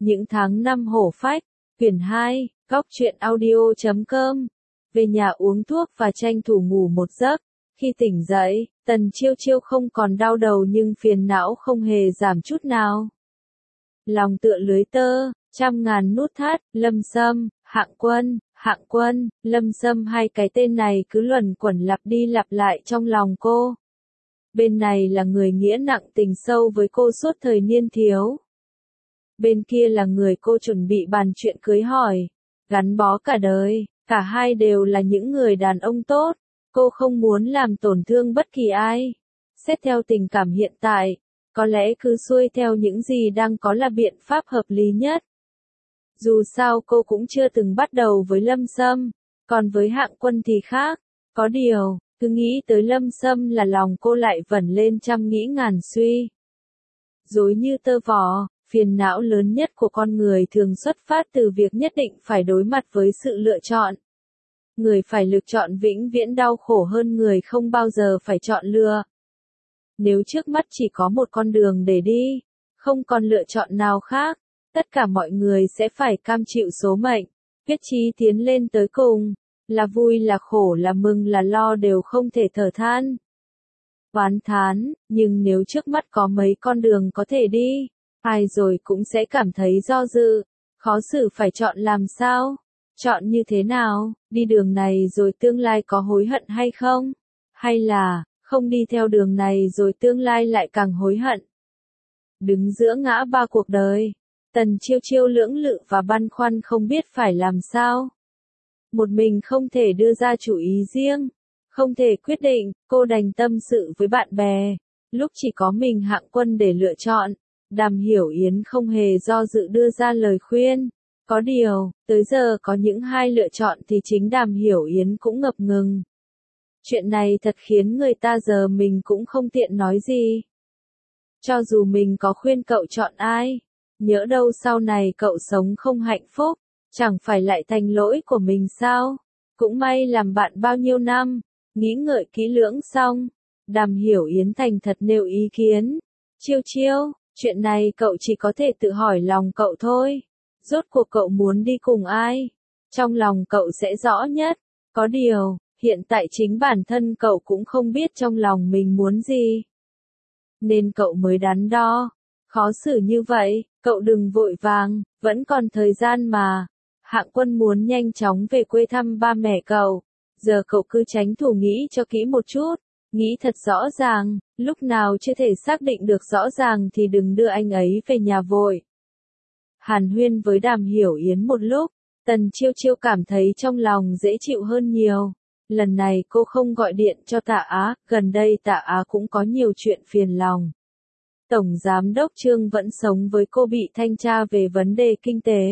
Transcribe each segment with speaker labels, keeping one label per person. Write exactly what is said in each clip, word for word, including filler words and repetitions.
Speaker 1: Những tháng năm hổ phách, quyển hai, góc truyện audio chấm com. Về nhà uống thuốc và tranh thủ ngủ một giấc. Khi tỉnh dậy, Tần Chiêu Chiêu không còn đau đầu nhưng phiền não không hề giảm chút nào. Lòng tựa lưới tơ, trăm ngàn nút thắt, Lâm Sâm, Hạng Quân, Hạng Quân, Lâm Sâm, hai cái tên này cứ luẩn quẩn lặp đi lặp lại trong lòng cô. Bên này là người nghĩa nặng tình sâu với cô suốt thời niên thiếu. Bên kia là người cô chuẩn bị bàn chuyện cưới hỏi, gắn bó cả đời, cả hai đều là những người đàn ông tốt, cô không muốn làm tổn thương bất kỳ ai. Xét theo tình cảm hiện tại, có lẽ cứ xuôi theo những gì đang có là biện pháp hợp lý nhất. Dù sao cô cũng chưa từng bắt đầu với Lâm Sâm, còn với Hạng Quân thì khác, có điều, cứ nghĩ tới Lâm Sâm là lòng cô lại vẩn lên trăm nghĩ ngàn suy. Rối như tơ vò. Phiền não lớn nhất của con người thường xuất phát từ việc nhất định phải đối mặt với sự lựa chọn. Người phải lựa chọn vĩnh viễn đau khổ hơn người không bao giờ phải chọn lựa. Nếu trước mắt chỉ có một con đường để đi, không còn lựa chọn nào khác, tất cả mọi người sẽ phải cam chịu số mệnh, quyết chí tiến lên tới cùng, là vui là khổ là mừng là lo đều không thể thở than. Oán thán, nhưng nếu trước mắt có mấy con đường có thể đi, ai rồi cũng sẽ cảm thấy do dự, khó xử phải chọn làm sao, chọn như thế nào, đi đường này rồi tương lai có hối hận hay không, hay là, không đi theo đường này rồi tương lai lại càng hối hận. Đứng giữa ngã ba cuộc đời, Tần Chiêu Chiêu lưỡng lự và băn khoăn không biết phải làm sao. Một mình không thể đưa ra chủ ý riêng, không thể quyết định, cô đành tâm sự với bạn bè, lúc chỉ có mình Hạng Quân để lựa chọn. Đàm Hiểu Yến không hề do dự đưa ra lời khuyên. Có điều, tới giờ có những hai lựa chọn thì chính Đàm Hiểu Yến cũng ngập ngừng. Chuyện này thật khiến người ta giờ mình cũng không tiện nói gì. Cho dù mình có khuyên cậu chọn ai, nhỡ đâu sau này cậu sống không hạnh phúc, chẳng phải lại thành lỗi của mình sao? Cũng may làm bạn bao nhiêu năm, nghĩ ngợi kỹ lưỡng xong, Đàm Hiểu Yến thành thật nêu ý kiến. Chiêu Chiêu, chuyện này cậu chỉ có thể tự hỏi lòng cậu thôi. Rốt cuộc cậu muốn đi cùng ai? Trong lòng cậu sẽ rõ nhất. Có điều, hiện tại chính bản thân cậu cũng không biết trong lòng mình muốn gì. Nên cậu mới đắn đo. Khó xử như vậy, cậu đừng vội vàng, vẫn còn thời gian mà. Hạng Quân muốn nhanh chóng về quê thăm ba mẹ cậu. Giờ cậu cứ tranh thủ nghĩ cho kỹ một chút. Nghĩ thật rõ ràng, lúc nào chưa thể xác định được rõ ràng thì đừng đưa anh ấy về nhà vội. Hàn huyên với Đàm Hiểu Yến một lúc, Tần Chiêu Chiêu cảm thấy trong lòng dễ chịu hơn nhiều. Lần này cô không gọi điện cho Tạ Á, gần đây Tạ Á cũng có nhiều chuyện phiền lòng. Tổng Giám đốc Trương vẫn sống với cô bị thanh tra về vấn đề kinh tế.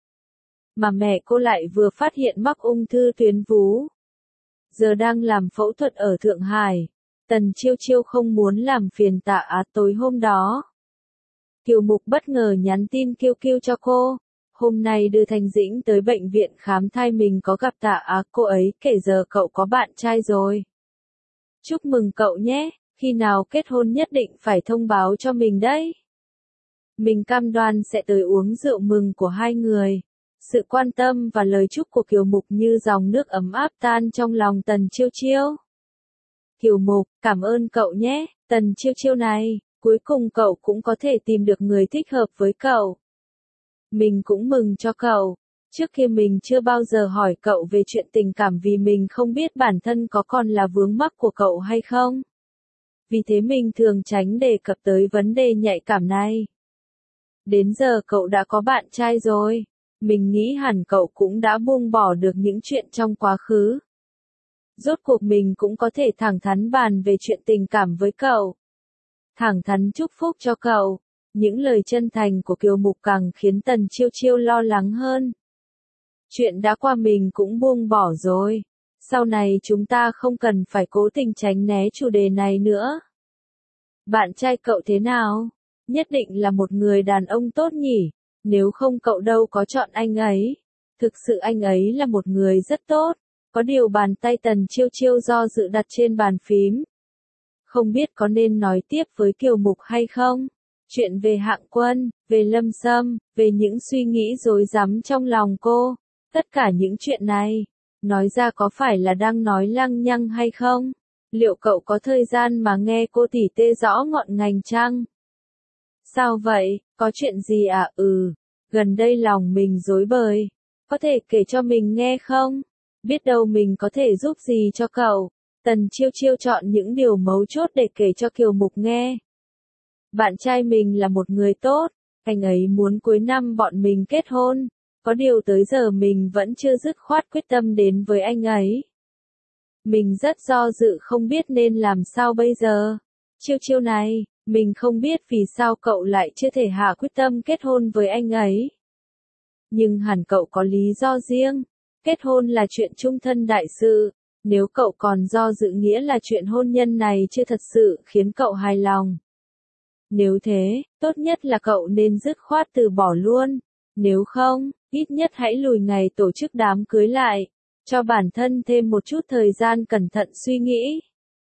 Speaker 1: Mà mẹ cô lại vừa phát hiện mắc ung thư tuyến vú. Giờ đang làm phẫu thuật ở Thượng Hải. Tần Chiêu Chiêu không muốn làm phiền Tạ Á tối hôm đó. Kiều Mục bất ngờ nhắn tin kêu kêu cho cô. Hôm nay đưa Thanh Dĩnh tới bệnh viện khám thai mình có gặp Tạ Á, cô ấy kể giờ cậu có bạn trai rồi. Chúc mừng cậu nhé, khi nào kết hôn nhất định phải thông báo cho mình đấy. Mình cam đoan sẽ tới uống rượu mừng của hai người. Sự quan tâm và lời chúc của Kiều Mục như dòng nước ấm áp tan trong lòng Tần Chiêu Chiêu. Kiều Mục, cảm ơn cậu nhé, Tần Chiêu Chiêu này, cuối cùng cậu cũng có thể tìm được người thích hợp với cậu. Mình cũng mừng cho cậu, trước kia mình chưa bao giờ hỏi cậu về chuyện tình cảm vì mình không biết bản thân có còn là vướng mắc của cậu hay không. Vì thế mình thường tránh đề cập tới vấn đề nhạy cảm này. Đến giờ cậu đã có bạn trai rồi, mình nghĩ hẳn cậu cũng đã buông bỏ được những chuyện trong quá khứ. Rốt cuộc mình cũng có thể thẳng thắn bàn về chuyện tình cảm với cậu. Thẳng thắn chúc phúc cho cậu. Những lời chân thành của Kiều Mục càng khiến Tần Chiêu Chiêu lo lắng hơn. Chuyện đã qua mình cũng buông bỏ rồi. Sau này chúng ta không cần phải cố tình tránh né chủ đề này nữa. Bạn trai cậu thế nào? Nhất định là một người đàn ông tốt nhỉ? Nếu không cậu đâu có chọn anh ấy. Thực sự anh ấy là một người rất tốt. Có điều bàn tay Tần Chiêu Chiêu do dự đặt trên bàn phím. Không biết có nên nói tiếp với Kiều Mục hay không? Chuyện về Hạng Quân, về Lâm Sâm, về những suy nghĩ rối rắm trong lòng cô. Tất cả những chuyện này, nói ra có phải là đang nói lăng nhăng hay không? Liệu cậu có thời gian mà nghe cô tỉ tê rõ ngọn ngành chăng? Sao vậy, có chuyện gì à? Ừ, gần đây lòng mình rối bời. Có thể kể cho mình nghe không? Biết đâu mình có thể giúp gì cho cậu. Tần Chiêu Chiêu chọn những điều mấu chốt để kể cho Kiều Mục nghe. Bạn trai mình là một người tốt, anh ấy muốn cuối năm bọn mình kết hôn. Có điều tới giờ mình vẫn chưa dứt khoát quyết tâm đến với anh ấy. Mình rất do dự không biết nên làm sao bây giờ. Chiêu Chiêu này, mình không biết vì sao cậu lại chưa thể hạ quyết tâm kết hôn với anh ấy. Nhưng hẳn cậu có lý do riêng. Kết hôn là chuyện chung thân đại sự. Nếu cậu còn do dự nghĩa là chuyện hôn nhân này chưa thật sự khiến cậu hài lòng. Nếu thế, tốt nhất là cậu nên dứt khoát từ bỏ luôn. Nếu không, ít nhất hãy lùi ngày tổ chức đám cưới lại. Cho bản thân thêm một chút thời gian cẩn thận suy nghĩ.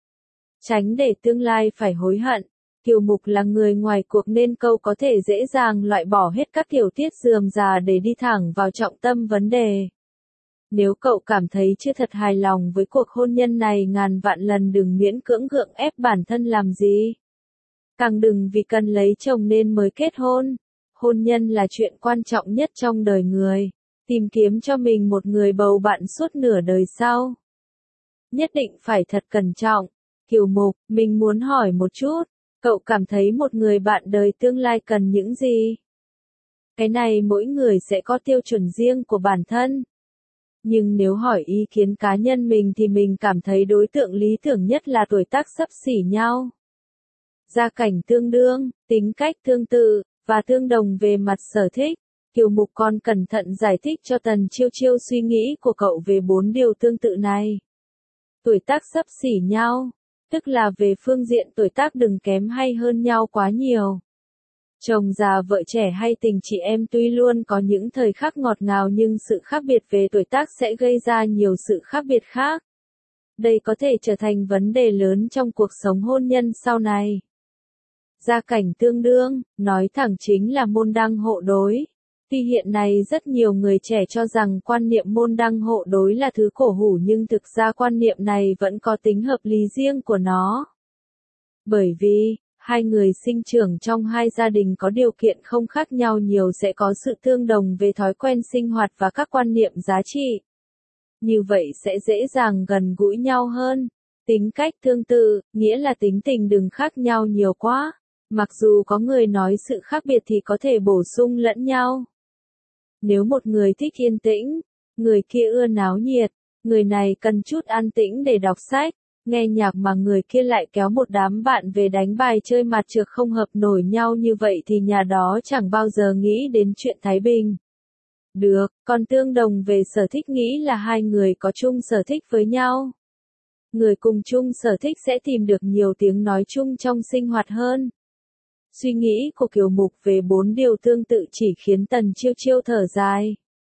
Speaker 1: Tránh để tương lai phải hối hận. Kiều Mục là người ngoài cuộc nên cậu có thể dễ dàng loại bỏ hết các tiểu tiết rườm rà để đi thẳng vào trọng tâm vấn đề. Nếu cậu cảm thấy chưa thật hài lòng với cuộc hôn nhân này, ngàn vạn lần đừng miễn cưỡng gượng ép bản thân làm gì. Càng đừng vì cần lấy chồng nên mới kết hôn. Hôn nhân là chuyện quan trọng nhất trong đời người. Tìm kiếm cho mình một người bầu bạn suốt nửa đời sau. Nhất định phải thật cẩn trọng. Kiều Mục, mình muốn hỏi một chút. Cậu cảm thấy một người bạn đời tương lai cần những gì? Cái này mỗi người sẽ có tiêu chuẩn riêng của bản thân. Nhưng nếu hỏi ý kiến cá nhân mình thì mình cảm thấy đối tượng lý tưởng nhất là tuổi tác xấp xỉ nhau. Gia cảnh tương đương, tính cách tương tự, và tương đồng về mặt sở thích. Kiều Mục còn cẩn thận giải thích cho Tần Chiêu Chiêu suy nghĩ của cậu về bốn điều tương tự này. Tuổi tác xấp xỉ nhau, tức là về phương diện tuổi tác đừng kém hay hơn nhau quá nhiều. Chồng già vợ trẻ hay tình chị em tuy luôn có những thời khắc ngọt ngào nhưng sự khác biệt về tuổi tác sẽ gây ra nhiều sự khác biệt khác. Đây có thể trở thành vấn đề lớn trong cuộc sống hôn nhân sau này. Gia cảnh tương đương, nói thẳng chính là môn đăng hộ đối. Tuy hiện nay rất nhiều người trẻ cho rằng quan niệm môn đăng hộ đối là thứ cổ hủ nhưng thực ra quan niệm này vẫn có tính hợp lý riêng của nó. Bởi vì, hai người sinh trưởng trong hai gia đình có điều kiện không khác nhau nhiều sẽ có sự tương đồng về thói quen sinh hoạt và các quan niệm giá trị. Như vậy sẽ dễ dàng gần gũi nhau hơn. Tính cách tương tự, nghĩa là tính tình đừng khác nhau nhiều quá. Mặc dù có người nói sự khác biệt thì có thể bổ sung lẫn nhau. Nếu một người thích yên tĩnh, người kia ưa náo nhiệt, người này cần chút an tĩnh để đọc sách, nghe nhạc mà người kia lại kéo một đám bạn về đánh bài chơi mặt trược không hợp nổi nhau như vậy thì nhà đó chẳng bao giờ nghĩ đến chuyện thái bình. Được, còn tương đồng về sở thích nghĩ là hai người có chung sở thích với nhau. Người cùng chung sở thích sẽ tìm được nhiều tiếng nói chung trong sinh hoạt hơn. Suy nghĩ của Kiều Mục về bốn điều tương tự chỉ khiến Tần Chiêu Chiêu thở dài.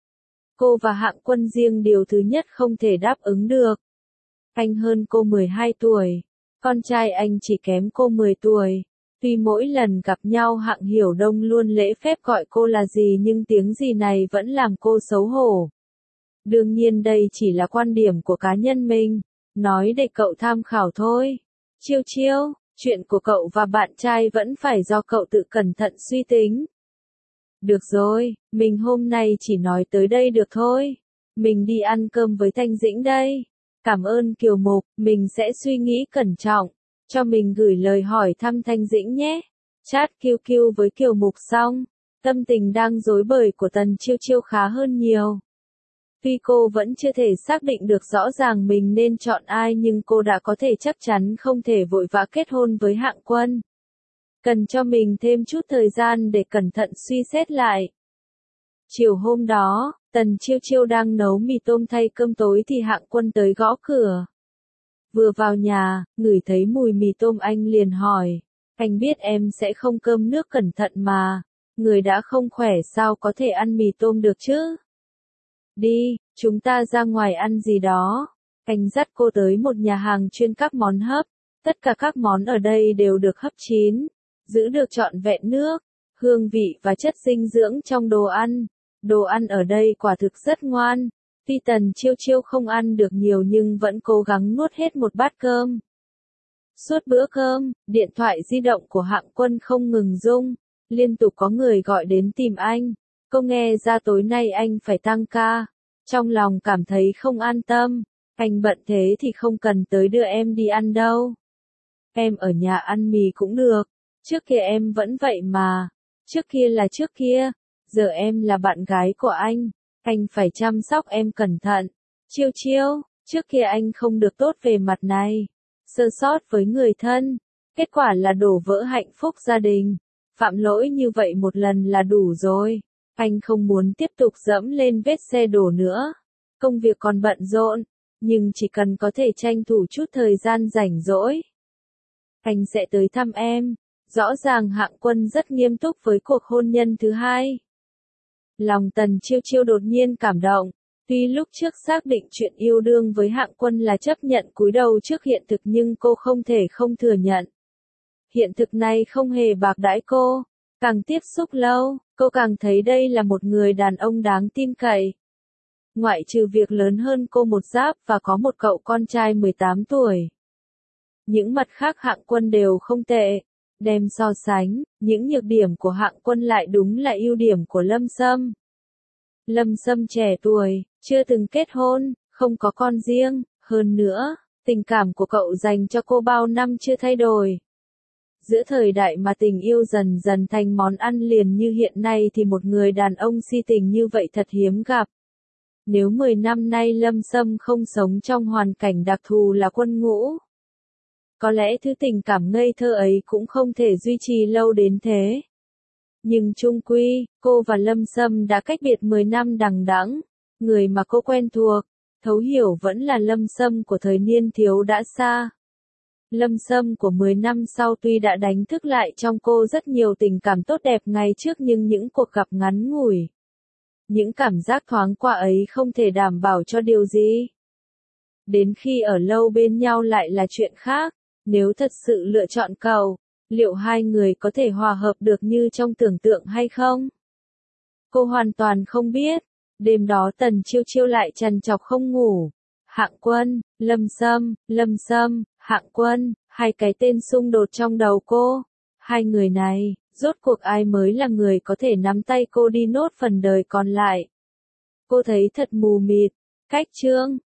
Speaker 1: Cô và Hạng Quân riêng điều thứ nhất không thể đáp ứng được. Anh hơn cô mười hai tuổi, con trai anh chỉ kém cô mười tuổi. Tuy mỗi lần gặp nhau Hạng Hiểu Đông luôn lễ phép gọi cô là gì nhưng tiếng gì này vẫn làm cô xấu hổ. Đương nhiên đây chỉ là quan điểm của cá nhân mình, nói để cậu tham khảo thôi. Chiêu Chiêu, chuyện của cậu và bạn trai vẫn phải do cậu tự cẩn thận suy tính. Được rồi, mình hôm nay chỉ nói tới đây được thôi. Mình đi ăn cơm với Thanh Dĩnh đây. Cảm ơn Kiều Mục, mình sẽ suy nghĩ cẩn trọng. Cho mình gửi lời hỏi thăm Thanh Dĩnh nhé. Chat quy quy với Kiều Mục xong. Tâm tình đang rối bời của Tần Chiêu Chiêu khá hơn nhiều. Tuy cô vẫn chưa thể xác định được rõ ràng mình nên chọn ai nhưng cô đã có thể chắc chắn không thể vội vã kết hôn với Hạng Quân. Cần cho mình thêm chút thời gian để cẩn thận suy xét lại. Chiều hôm đó, Tần Chiêu Chiêu đang nấu mì tôm thay cơm tối thì Hạng Quân tới gõ cửa. Vừa vào nhà, ngửi thấy mùi mì tôm anh liền hỏi. Anh biết em sẽ không cơm nước cẩn thận mà. Người đã không khỏe sao có thể ăn mì tôm được chứ? Đi, chúng ta ra ngoài ăn gì đó. Anh dắt cô tới một nhà hàng chuyên các món hấp. Tất cả các món ở đây đều được hấp chín. giữ được trọn vẹn nước, hương vị và chất dinh dưỡng trong đồ ăn. Đồ ăn ở đây quả thực rất ngoan. Tuy Tần Chiêu Chiêu không ăn được nhiều nhưng vẫn cố gắng nuốt hết một bát cơm. Suốt bữa cơm, điện thoại di động của Hạng Quân không ngừng rung, liên tục có người gọi đến tìm anh. Cô nghe ra tối nay anh phải tăng ca, trong lòng cảm thấy không an tâm. Anh bận thế thì không cần tới đưa em đi ăn đâu. Em ở nhà ăn mì cũng được, trước kia em vẫn vậy mà. Trước kia là trước kia, giờ em là bạn gái của anh, anh phải chăm sóc em cẩn thận. Chiêu Chiêu, trước kia anh không được tốt về mặt này, sơ sót với người thân, kết quả là đổ vỡ hạnh phúc gia đình. Phạm lỗi như vậy một lần là đủ rồi, anh không muốn tiếp tục dẫm lên vết xe đổ nữa. Công việc còn bận rộn, nhưng chỉ cần có thể tranh thủ chút thời gian rảnh rỗi, anh sẽ tới thăm em. Rõ ràng Hạng Quân rất nghiêm túc với cuộc hôn nhân thứ hai. Lòng Tần Chiêu Chiêu đột nhiên cảm động, tuy lúc trước xác định chuyện yêu đương với Hạng Quân là chấp nhận cúi đầu trước hiện thực nhưng cô không thể không thừa nhận. Hiện thực này không hề bạc đãi cô, càng tiếp xúc lâu, cô càng thấy đây là một người đàn ông đáng tin cậy. Ngoại trừ việc lớn hơn cô một giáp và có một cậu con trai mười tám tuổi. Những mặt khác Hạng Quân đều không tệ. Đem so sánh, những nhược điểm của Hạng Quân lại đúng là ưu điểm của Lâm Sâm. Lâm Sâm trẻ tuổi, chưa từng kết hôn, không có con riêng, hơn nữa, tình cảm của cậu dành cho cô bao năm chưa thay đổi. Giữa thời đại mà tình yêu dần dần thành món ăn liền như hiện nay thì một người đàn ông si tình như vậy thật hiếm gặp. Nếu mười năm nay Lâm Sâm không sống trong hoàn cảnh đặc thù là quân ngũ, có lẽ thứ tình cảm ngây thơ ấy cũng không thể duy trì lâu đến thế. Nhưng chung quy, cô và Lâm Sâm đã cách biệt mười năm đằng đẵng. Người mà cô quen thuộc, thấu hiểu vẫn là Lâm Sâm của thời niên thiếu đã xa. Lâm Sâm của mười năm sau tuy đã đánh thức lại trong cô rất nhiều tình cảm tốt đẹp ngày trước nhưng những cuộc gặp ngắn ngủi. Những cảm giác thoáng qua ấy không thể đảm bảo cho điều gì. Đến khi ở lâu bên nhau lại là chuyện khác. Nếu thật sự lựa chọn cậu, liệu hai người có thể hòa hợp được như trong tưởng tượng hay không? Cô hoàn toàn không biết. Đêm đó Tần Chiêu Chiêu lại trằn trọc không ngủ. Hạng Quân, Lâm Sâm, Lâm Sâm, Hạng Quân, hai cái tên xung đột trong đầu cô. Hai người này, rốt cuộc ai mới là người có thể nắm tay cô đi nốt phần đời còn lại? Cô thấy thật mù mịt. Cách chương